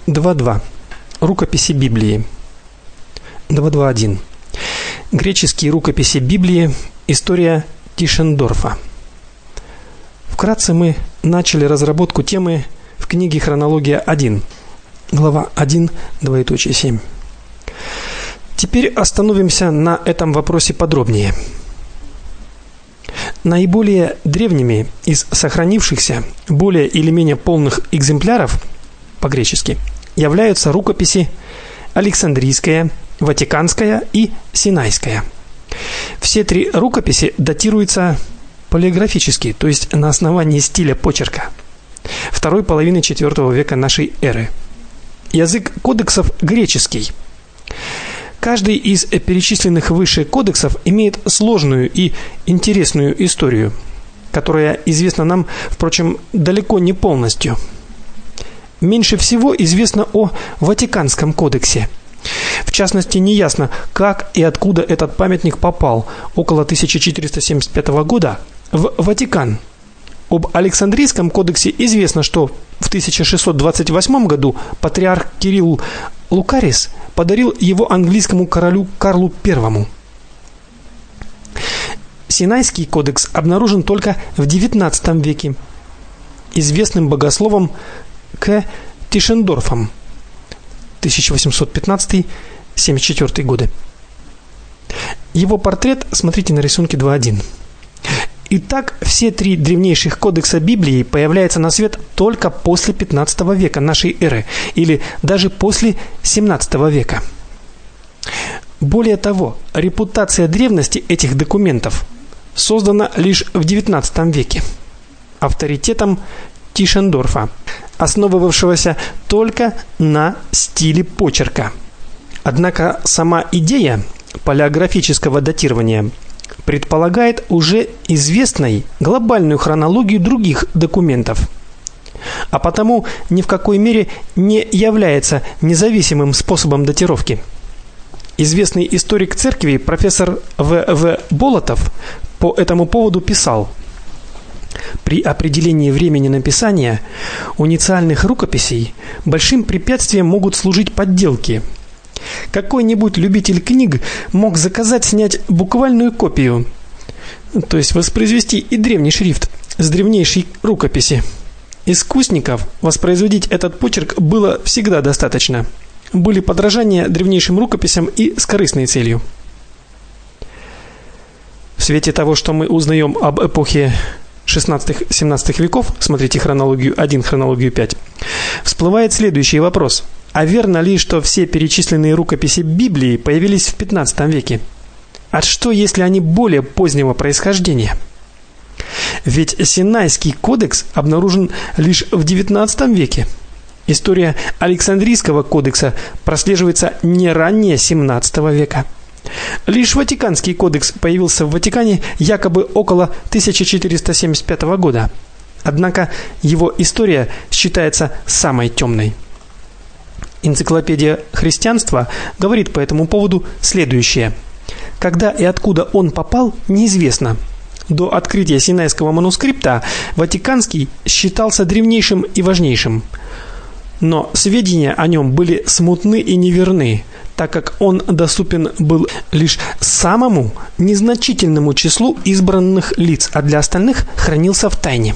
2.2. Рукописи Библии. 2.2.1. Греческие рукописи Библии. История Тишендорфа. Вкратце мы начали разработку темы в книге Хронология 1, глава 1, 2.7. Теперь остановимся на этом вопросе подробнее. Наиболее древними из сохранившихся более или менее полных экземпляров по-гречески являются рукописи Александрийская, Ватиканская и Синайская. Все три рукописи датируются палеографически, то есть на основании стиля почерка второй половины IV века нашей эры. Язык кодексов греческий. Каждый из перечисленных выше кодексов имеет сложную и интересную историю, которая известна нам, впрочем, далеко не полностью. Меньше всего известно о Ватиканском кодексе. В частности, неясно, как и откуда этот памятник попал около 1475 года в Ватикан. Об Александрийском кодексе известно, что в 1628 году патриарх Кирилл Лукарис подарил его английскому королю Карлу I. Синайский кодекс обнаружен только в XIX веке известным богословом К. Тишендорфом 1815-74 годы. Его портрет смотрите на рисунке 2.1. Итак, все три древнейших кодекса Библии появляются на свет только после 15 века нашей эры или даже после 17 века. Более того, репутация древности этих документов создана лишь в 19 веке авторитетом Тишендорфа, основывавшегося только на стиле почерка. Однако сама идея палеографического датирования предполагает уже известной глобальную хронологию других документов, а потому ни в какой мере не является независимым способом датировки. Известный историк церкви профессор В.В. Болотов по этому поводу писал: при определении времени написания унициальных рукописей большим препятствием могут служить подделки. Какой-нибудь любитель книг мог заказать снять буквальную копию, то есть воспроизвести и древний шрифт с древнейшей рукописи. Искусников воспроизводить этот почерк было всегда достаточно. Были подражания древнейшим рукописям и с корыстной целью. В свете того, что мы узнаем об эпохе 16-17 веков, смотрите Хронологию 1, Хронологию 5, всплывает следующий вопрос: а верно ли, что все перечисленные рукописи Библии появились в 15 веке? А что, если они более позднего происхождения? Ведь Синайский кодекс обнаружен лишь в 19 веке. История Александрийского кодекса прослеживается не ранее 17 века. Лишь Ватиканский кодекс появился в Ватикане якобы около 1475 года. Однако его история считается самой темной. Энциклопедия христианства говорит по этому поводу следующее: когда и откуда он попал, неизвестно. До открытия Синайского манускрипта Ватиканский считался древнейшим и важнейшим. Но сведения о нем были смутны и неверны, так как он доступен был лишь самому незначительному числу избранных лиц, а для остальных хранился в тайне.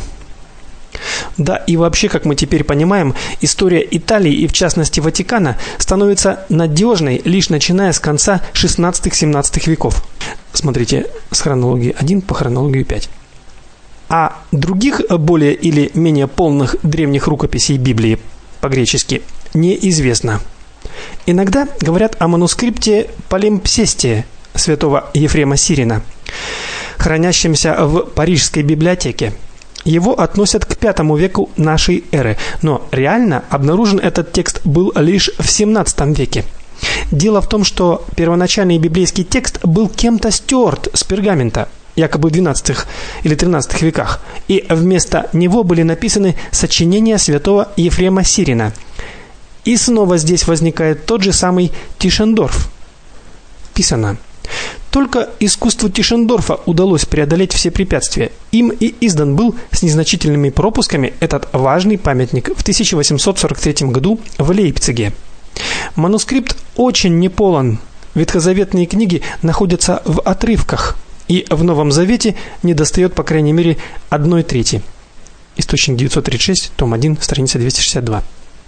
Да и вообще, как мы теперь понимаем, история Италии и в частности Ватикана становится надежной лишь начиная с конца 16-17 веков. Смотрите с Хронологии 1 по Хронологию 5. А других более или менее полных древних рукописей Библии по-гречески неизвестно. Иногда говорят о манускрипте Палимпсестия святого Ефрема Сирина, хранящемся в Парижской библиотеке. Его относят к V веку нашей эры, но реально обнаружен этот текст был лишь в 17 веке. Дело в том, что первоначальный библейский текст был кем-то стерт с пергамента, якобы в XII или XIII веках, и вместо него были написаны сочинения святого Ефрема Сирина. И снова здесь возникает тот же самый Тишендорф. Писано: Только искусству Тишендорфа удалось преодолеть все препятствия. Им и издан был с незначительными пропусками этот важный памятник в 1843 году в Лейпциге. Манускрипт очень неполон. Ветхозаветные книги находятся в отрывках, и в Новом Завете недостает по крайней мере 1/3. Источник 936, том 1, страница 262.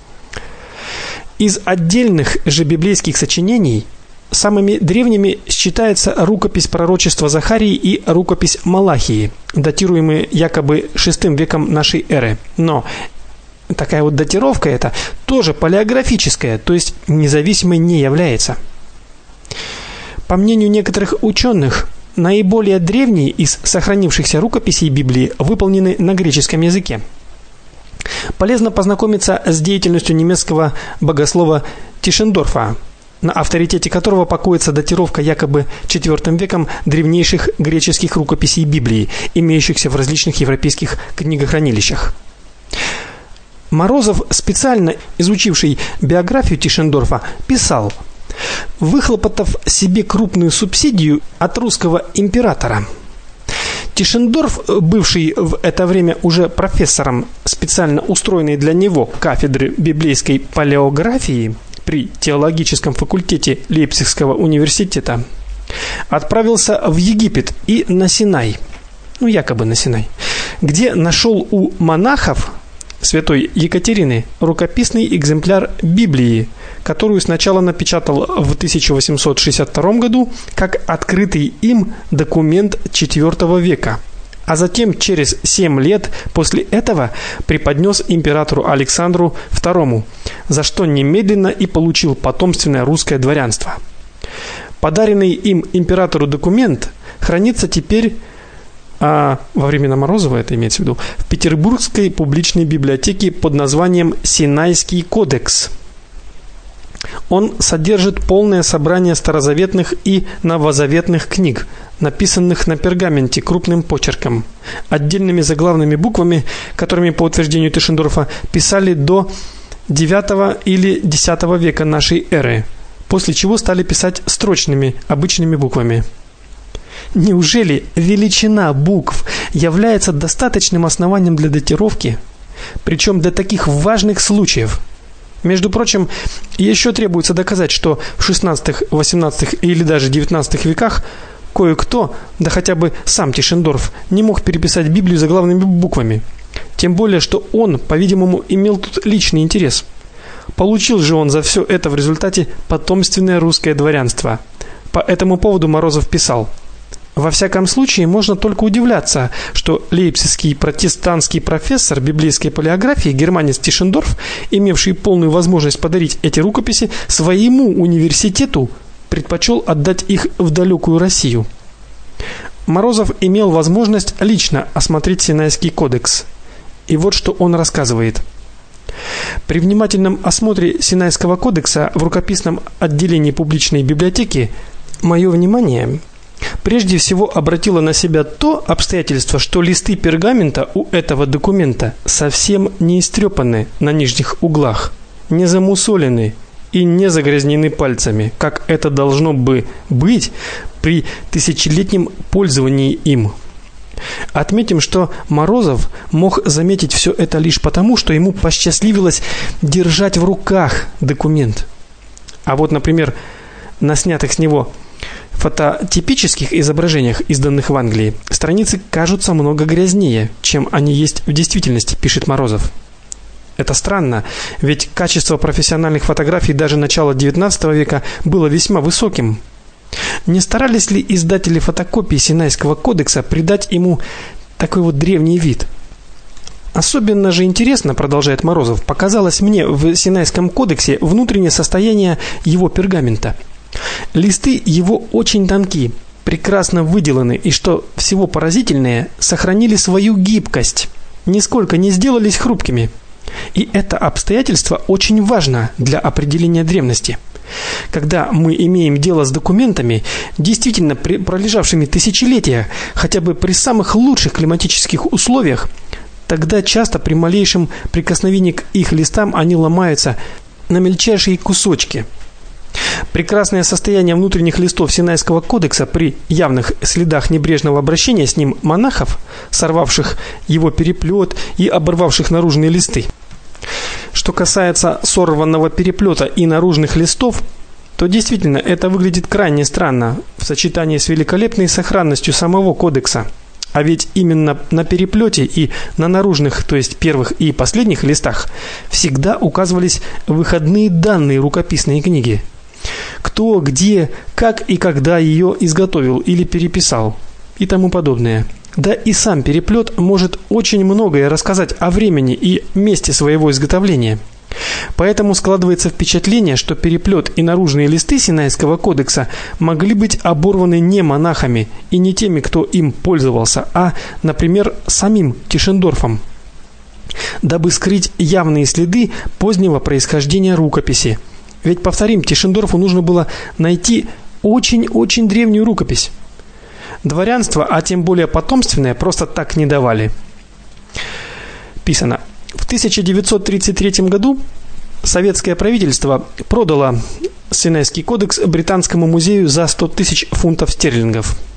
Из отдельных же библейских сочинений самыми древними считается рукопись пророчества Захарии и рукопись Малахии, датируемые якобы VI веком нашей эры. Но такая вот датировка эта тоже палеографическая, то есть независимой не является. По мнению некоторых ученых, наиболее древние из сохранившихся рукописей Библии выполнены на греческом языке. Полезно познакомиться с деятельностью немецкого богослова Тишендорфа, на авторитете которого покоится датировка якобы IV веком древнейших греческих рукописей Библии, имеющихся в различных европейских книгохранилищах. Морозов, специально изучивший биографию Тишендорфа, писал: выхлопотав себе крупную субсидию от русского императора, Тишендорф, бывший в это время уже профессором специально устроенной для него кафедры библейской палеографии при теологическом факультете Лейпцигского университета, отправился в Египет и на Синай, якобы на Синай, где нашел у монахов святой Екатерины рукописный экземпляр Библии, которую сначала напечатал в 1862 году как открытый им документ IV века, а затем через 7 лет после этого преподнес императору Александру II, за что немедленно и получил потомственное русское дворянство. Подаренный им императору документ хранится теперь во времена Морозова, это имеется в виду, в Петербургской публичной библиотеке под названием Синайский кодекс. Он содержит полное собрание старозаветных и новозаветных книг, написанных на пергаменте крупным почерком, отдельными заглавными буквами, которыми, по утверждению Тишендорфа, писали до IX или X века нашей эры, после чего стали писать строчными, обычными буквами. Неужели величина букв является достаточным основанием для датировки, причем для таких важных случаев? Между прочим, еще требуется доказать, что в XVI, XVIII или даже XIX веках кое-кто, да хотя бы сам Тишендорф, не мог переписать Библию заглавными буквами. Тем более, что он, по-видимому, имел тут личный интерес. Получил же он за все это в результате потомственное русское дворянство. По этому поводу Морозов писал: во всяком случае, можно только удивляться, что лейпцигский протестантский профессор библейской палеографии германец Тишендорф, имевший полную возможность подарить эти рукописи своему университету, предпочел отдать их в далекую Россию. Морозов имел возможность лично осмотреть Синайский кодекс. И вот что он рассказывает. При внимательном осмотре Синайского кодекса в рукописном отделении публичной библиотеки мое внимание прежде всего обратило на себя то обстоятельство, что листы пергамента у этого документа совсем не истрепаны на нижних углах, не замусолены и не загрязнены пальцами, как это должно бы быть при тысячелетнем пользовании им. Отметим, что Морозов мог заметить все это лишь потому, что ему посчастливилось держать в руках документ. А вот, например, на снятых с него фототипических изображениях, изданных в Англии, страницы кажутся много грязнее, чем они есть в действительности, пишет Морозов. Это странно, ведь качество профессиональных фотографий даже начала XIX века было весьма высоким. Не старались ли издатели фотокопий Синайского кодекса придать ему такой вот древний вид? Особенно же интересно, продолжает Морозов, показалось мне в Синайском кодексе внутреннее состояние его пергамента. Листы его очень тонки, прекрасно выделаны и, что всего поразительнее, сохранили свою гибкость, нисколько не сделались хрупкими. И это обстоятельство очень важно для определения древности. Когда мы имеем дело с документами, действительно пролежавшими тысячелетия, хотя бы при самых лучших климатических условиях, тогда часто при малейшем прикосновении к их листам они ломаются на мельчайшие кусочки. Прекрасное состояние внутренних листов Синайского кодекса при явных следах небрежного обращения с ним монахов, сорвавших его переплет и оборвавших наружные листы. Что касается сорванного переплета и наружных листов, то действительно это выглядит крайне странно в сочетании с великолепной сохранностью самого кодекса. А ведь именно на переплете и на наружных, то есть первых и последних листах, всегда указывались выходные данные рукописной книги. Кто, где, как и когда ее изготовил или переписал и тому подобное. Да и сам переплет может очень многое рассказать о времени и месте своего изготовления. Поэтому складывается впечатление, что переплет и наружные листы Синайского кодекса могли быть оборваны не монахами и не теми, кто им пользовался, а, например, самим Тишендорфом, дабы скрыть явные следы позднего происхождения рукописи. Ведь, повторим, Тишендорфу нужно было найти очень-очень древнюю рукопись. Дворянство, а тем более потомственное, просто так не давали. Писано: в 1933 году советское правительство продало Синайский кодекс Британскому музею за 100 000 фунтов стерлингов.